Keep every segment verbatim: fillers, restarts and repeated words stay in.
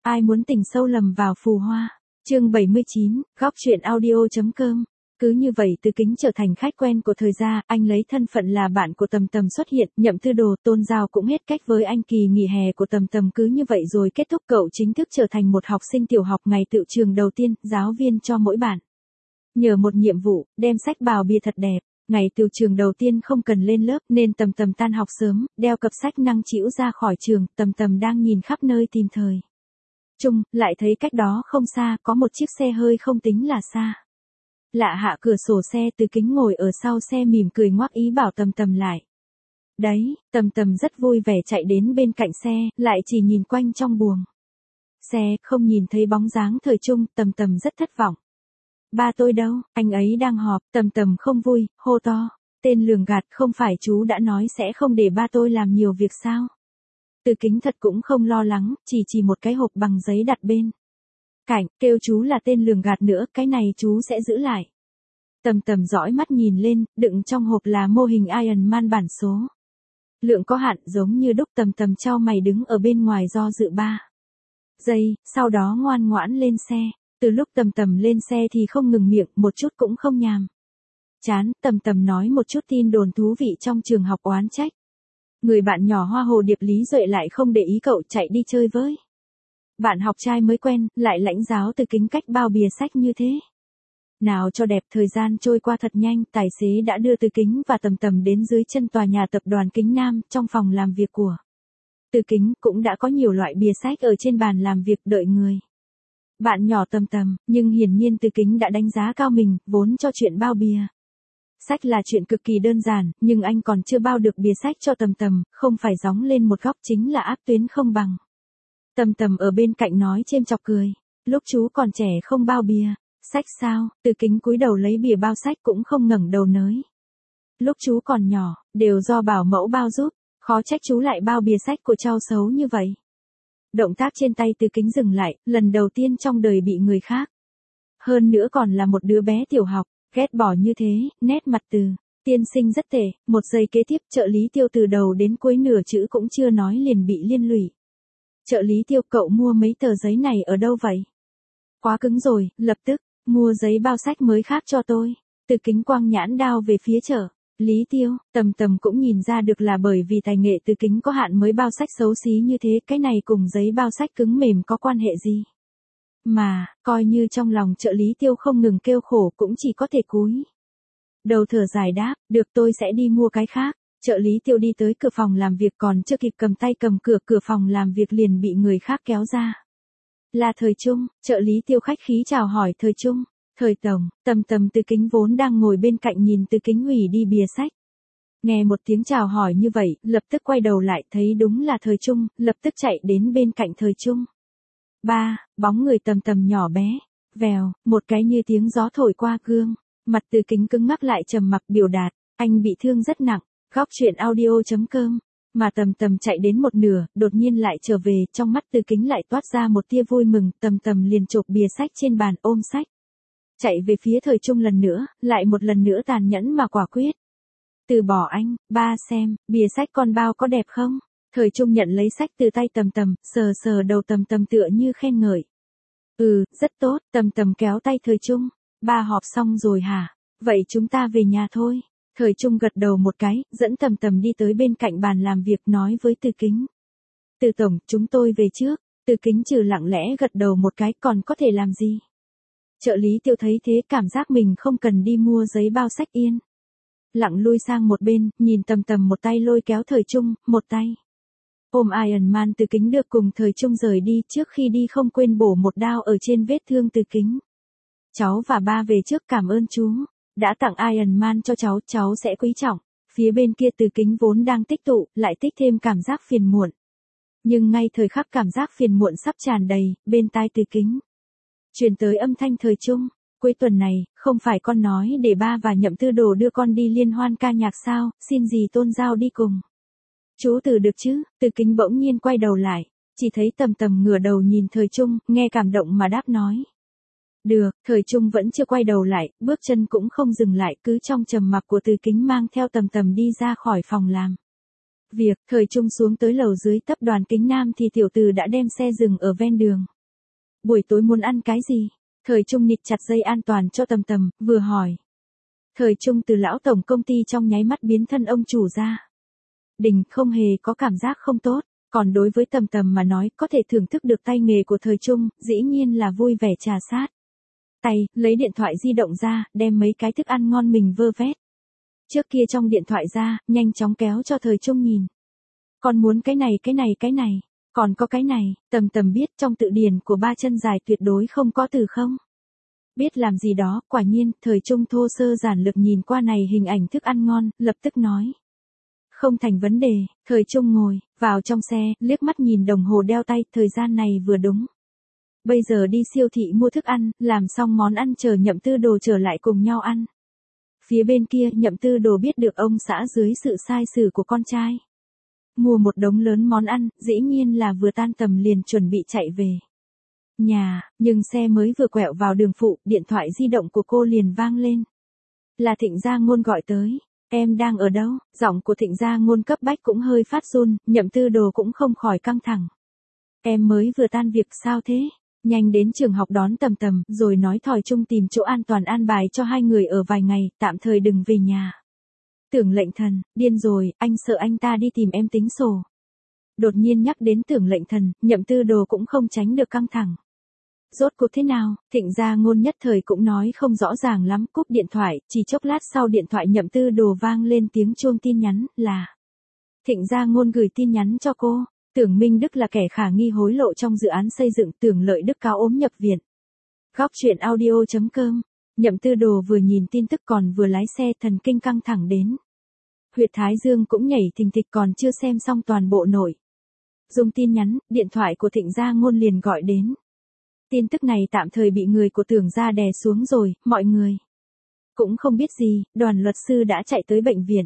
Ai muốn tình sâu lầm vào phù hoa. Chương bảy mươi chín, góc truyện audio.com. Cứ như vậy Từ Kính trở thành khách quen của thời gia, anh lấy thân phận là bạn của Tầm Tầm xuất hiện, Nhậm Tư Đồ, Tôn Giao cũng hết cách với anh. Kỳ nghỉ hè của Tầm Tầm cứ như vậy rồi kết thúc, cậu chính thức trở thành một học sinh tiểu học. Ngày tựu trường đầu tiên, giáo viên cho mỗi bạn nhờ một nhiệm vụ, đem sách bào bìa thật đẹp. Ngày tựu trường đầu tiên không cần lên lớp nên Tầm Tầm tan học sớm, đeo cặp sách năng trĩu ra khỏi trường. Tầm Tầm đang nhìn khắp nơi tìm thời Trung, lại thấy cách đó không xa có một chiếc xe hơi không tính là xa. Lạ hạ cửa sổ xe, Từ Kính ngồi ở sau xe mỉm cười ngoắc ý bảo Tầm Tầm lại. Đấy, Tầm Tầm rất vui vẻ chạy đến bên cạnh xe, lại chỉ nhìn quanh trong buồng xe, không nhìn thấy bóng dáng Thời Trung. Tầm Tầm rất thất vọng. Ba tôi đâu, anh ấy đang họp. Tầm Tầm không vui, hô to. Tên lường gạt, không phải chú đã nói sẽ không để ba tôi làm nhiều việc sao? Từ Kính thật cũng không lo lắng, chỉ chỉ một cái hộp bằng giấy đặt bên cạnh, kêu chú là tên lường gạt nữa, cái này chú sẽ giữ lại. Tầm Tầm dõi mắt nhìn lên, đựng trong hộp là mô hình Iron Man bản số lượng có hạn, giống như đúc. Tầm Tầm chau mày đứng ở bên ngoài do dự ba giây, sau đó ngoan ngoãn lên xe. Từ lúc Tầm Tầm lên xe thì không ngừng miệng, một chút cũng không nhàm chán. Tầm Tầm nói một chút tin đồn thú vị trong trường học, oán trách người bạn nhỏ hoa hồ điệp Lý Duệ lại không để ý cậu chạy đi chơi với bạn học trai mới quen, lại lãnh giáo Từ Kính cách bao bìa sách như thế nào cho đẹp. Thời gian trôi qua thật nhanh, tài xế đã đưa Từ Kính và Tầm Tầm đến dưới chân tòa nhà tập đoàn Kính Nam. Trong phòng làm việc của Từ Kính cũng đã có nhiều loại bìa sách ở trên bàn làm việc đợi người bạn nhỏ Tầm Tầm, nhưng hiển nhiên Từ Kính đã đánh giá cao mình, vốn cho chuyện bao bìa sách là chuyện cực kỳ đơn giản, nhưng anh còn chưa bao được bìa sách cho Tầm Tầm, không phải gióng lên một góc chính là áp tuyến không bằng. Tầm Tầm ở bên cạnh nói chêm chọc cười. Lúc chú còn trẻ không bao bìa sách sao? Từ Kính cúi đầu lấy bìa bao sách cũng không ngẩng đầu nới. Lúc chú còn nhỏ, đều do bảo mẫu bao giúp, khó trách chú lại bao bìa sách của cháu xấu như vậy. Động tác trên tay Từ Kính dừng lại, lần đầu tiên trong đời bị người khác, hơn nữa còn là một đứa bé tiểu học, ghét bỏ như thế. Nét mặt Từ tiên sinh rất tệ. Một giây kế tiếp, trợ lý Tiêu từ đầu đến cuối nửa chữ cũng chưa nói liền bị liên lụy. Trợ lý Tiêu, cậu mua mấy tờ giấy này ở đâu vậy? Quá cứng rồi, lập tức mua giấy bao sách mới khác cho tôi. Từ Kính quang nhãn đao về phía trợ lý Tiêu. Tầm Tầm cũng nhìn ra được là bởi vì tài nghệ Từ Kính có hạn mới bao sách xấu xí như thế. Cái này cùng giấy bao sách cứng mềm có quan hệ gì? Mà, coi như trong lòng trợ lý Tiêu không ngừng kêu khổ, cũng chỉ có thể cúi đầu thở dài đáp, được, tôi sẽ đi mua cái khác. Trợ lý Tiêu đi tới cửa phòng làm việc, còn chưa kịp cầm tay cầm cửa, cửa phòng làm việc liền bị người khác kéo ra. Là Thời Trung. Trợ lý Tiêu khách khí chào hỏi. Thời Trung, Thời tổng. Tầm Tầm Từ Kính vốn đang ngồi bên cạnh nhìn Từ Kính hủy đi bìa sách. Nghe một tiếng chào hỏi như vậy, lập tức quay đầu lại, thấy đúng là Thời Trung, lập tức chạy đến bên cạnh Thời Trung. Ba, bóng người Tầm Tầm nhỏ bé, vèo, một cái như tiếng gió thổi qua gương, mặt Từ Kính cứng ngắc lại trầm mặc biểu đạt, anh bị thương rất nặng. Góc truyện audio.com. Mà Tầm Tầm chạy đến một nửa, đột nhiên lại trở về, trong mắt Từ Kính lại toát ra một tia vui mừng. Tầm Tầm liền chộp bìa sách trên bàn, ôm sách chạy về phía Thời Trung lần nữa, lại một lần nữa tàn nhẫn mà quả quyết. Từ bỏ anh, ba xem, bìa sách con bao có đẹp không? Thời Trung nhận lấy sách từ tay Tầm Tầm, sờ sờ đầu Tầm Tầm tựa như khen ngợi. Ừ, rất tốt. Tầm Tầm kéo tay Thời Trung. Ba họp xong rồi hả? Vậy chúng ta về nhà thôi. Thời Trung gật đầu một cái, dẫn Tầm Tầm đi tới bên cạnh bàn làm việc, nói với Từ Kính. Từ tổng, chúng tôi về trước. Từ Kính trừ lặng lẽ gật đầu một cái, còn có thể làm gì? Trợ lý Tiêu thấy thế, cảm giác mình không cần đi mua giấy bao sách, yên lặng lui sang một bên, nhìn Tầm Tầm một tay lôi kéo Thời Trung, một tay ôm Iron Man. Từ Kính được cùng Thời Trung rời đi, trước khi đi không quên bổ một đao ở trên vết thương Từ Kính. Cháu và ba về trước, cảm ơn chú đã tặng Iron Man cho cháu, cháu sẽ quý trọng. Phía bên kia Từ Kính vốn đang tích tụ, lại tích thêm cảm giác phiền muộn. Nhưng ngay thời khắc cảm giác phiền muộn sắp tràn đầy, bên tai Từ Kính truyền tới âm thanh Thời Trung. Cuối tuần này, không phải con nói để ba và Nhậm Tư Đồ đưa con đi liên hoan ca nhạc sao, xin gì Tôn Giao đi cùng. Chú Từ được chứ? Từ Kính bỗng nhiên quay đầu lại, chỉ thấy Tầm Tầm ngửa đầu nhìn Thời Trung, nghe cảm động mà đáp nói. Được. Thời Trung vẫn chưa quay đầu lại, bước chân cũng không dừng lại, cứ trong trầm mặc của Từ Kính mang theo Tầm Tầm đi ra khỏi phòng làm việc. Thời Trung xuống tới lầu dưới tập đoàn Kính Nam thì tiểu Từ đã đem xe dừng ở ven đường. Buổi tối muốn ăn cái gì? Thời Trung nịt chặt dây an toàn cho Tầm Tầm, vừa hỏi. Thời Trung từ lão tổng công ty trong nháy mắt biến thân ông chủ ra. Đình không hề có cảm giác không tốt, còn đối với Tầm Tầm mà nói có thể thưởng thức được tay nghề của Thời Trung, dĩ nhiên là vui vẻ trà sát. Tay, lấy điện thoại di động ra, đem mấy cái thức ăn ngon mình vơ vét. Trước kia trong điện thoại ra, nhanh chóng kéo cho Thời Trung nhìn. Con muốn cái này cái này cái này, còn có cái này, Tầm Tầm biết trong tự điển của ba chân dài tuyệt đối không có từ không. Biết làm gì đó, quả nhiên, Thời Trung thô sơ giản lược nhìn qua này hình ảnh thức ăn ngon, lập tức nói. Không thành vấn đề, Thời Trung ngồi, vào trong xe, liếc mắt nhìn đồng hồ đeo tay, thời gian này vừa đúng. Bây giờ đi siêu thị mua thức ăn, làm xong món ăn chờ Nhậm Tư Đồ trở lại cùng nhau ăn. Phía bên kia Nhậm Tư Đồ biết được ông xã dưới sự sai sử của con trai. Mua một đống lớn món ăn, dĩ nhiên là vừa tan tầm liền chuẩn bị chạy về nhà, nhưng xe mới vừa quẹo vào đường phụ, điện thoại di động của cô liền vang lên. Là Thịnh Gia Ngôn gọi tới. Em đang ở đâu? Giọng của Thịnh Gia Ngôn cấp bách cũng hơi phát run, Nhậm Tư Đồ cũng không khỏi căng thẳng. Em mới vừa tan việc sao thế? Nhanh đến trường học đón Tầm Tầm, rồi nói Thỏi Trung tìm chỗ an toàn an bài cho hai người ở vài ngày, tạm thời đừng về nhà. Tưởng Lệnh Thần, điên rồi, anh sợ anh ta đi tìm em tính sổ. Đột nhiên nhắc đến Tưởng Lệnh Thần, Nhậm Tư Đồ cũng không tránh được căng thẳng. Rốt cuộc thế nào? Thịnh Gia Ngôn nhất thời cũng nói không rõ ràng lắm, cúp điện thoại, chỉ chốc lát sau điện thoại Nhậm Tư Đồ vang lên tiếng chuông tin nhắn, là Thịnh Gia Ngôn gửi tin nhắn cho cô. Tưởng Minh Đức là kẻ khả nghi hối lộ trong dự án xây dựng, Tưởng Lợi Đức cáo ốm nhập viện. Góc truyện audio chấm com. Nhậm Tư Đồ vừa nhìn tin tức còn vừa lái xe, thần kinh căng thẳng đến. Huyệt thái dương cũng nhảy thình thịch, còn chưa xem xong toàn bộ nội dùng tin nhắn, điện thoại của Thịnh Gia Ngôn liền gọi đến. Tin tức này tạm thời bị người của Tưởng gia đè xuống rồi, mọi người cũng không biết gì, đoàn luật sư đã chạy tới bệnh viện.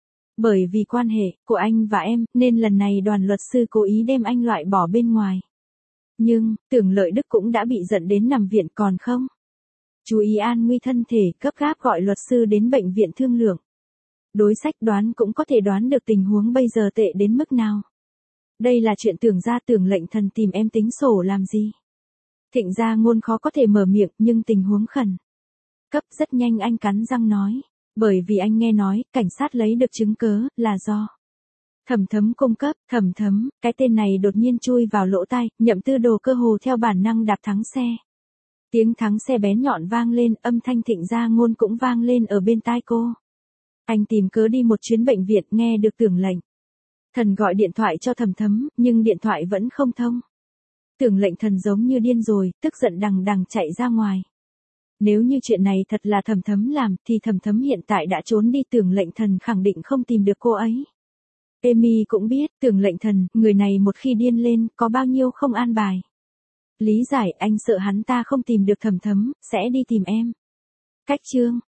Bởi vì quan hệ của anh và em, nên lần này đoàn luật sư cố ý đem anh loại bỏ bên ngoài. Nhưng, Tưởng Lợi Đức cũng đã bị giận đến nằm viện còn không. Chú ý an nguy thân thể, cấp gáp gọi luật sư đến bệnh viện thương lượng. Đối sách đoán cũng có thể đoán được tình huống bây giờ tệ đến mức nào. Đây là chuyện Tưởng gia Tưởng Lệnh Thần tìm em tính sổ làm gì? Thịnh Gia Ngôn khó có thể mở miệng, nhưng tình huống khẩn cấp rất nhanh anh cắn răng nói. Bởi vì anh nghe nói, cảnh sát lấy được chứng cớ, là do Thẩm Thấm cung cấp. Thẩm Thấm, cái tên này đột nhiên chui vào lỗ tai, Nhậm Tư Đồ cơ hồ theo bản năng đạp thắng xe. Tiếng thắng xe bén nhọn vang lên, âm thanh Thịnh Gia Ngôn cũng vang lên ở bên tai cô. Anh tìm cớ đi một chuyến bệnh viện, nghe được Tưởng Lệnh Thần gọi điện thoại cho Thẩm Thấm, nhưng điện thoại vẫn không thông. Tưởng Lệnh Thần giống như điên rồi, tức giận đằng đằng chạy ra ngoài. Nếu như chuyện này thật là Thẩm Thấm làm, thì Thẩm Thấm hiện tại đã trốn đi, Tưởng Lệnh Thần khẳng định không tìm được cô ấy. Amy cũng biết, Tưởng Lệnh Thần, người này một khi điên lên, có bao nhiêu không an bài. Lý giải, anh sợ hắn ta không tìm được Thẩm Thấm, sẽ đi tìm em. Cách chương.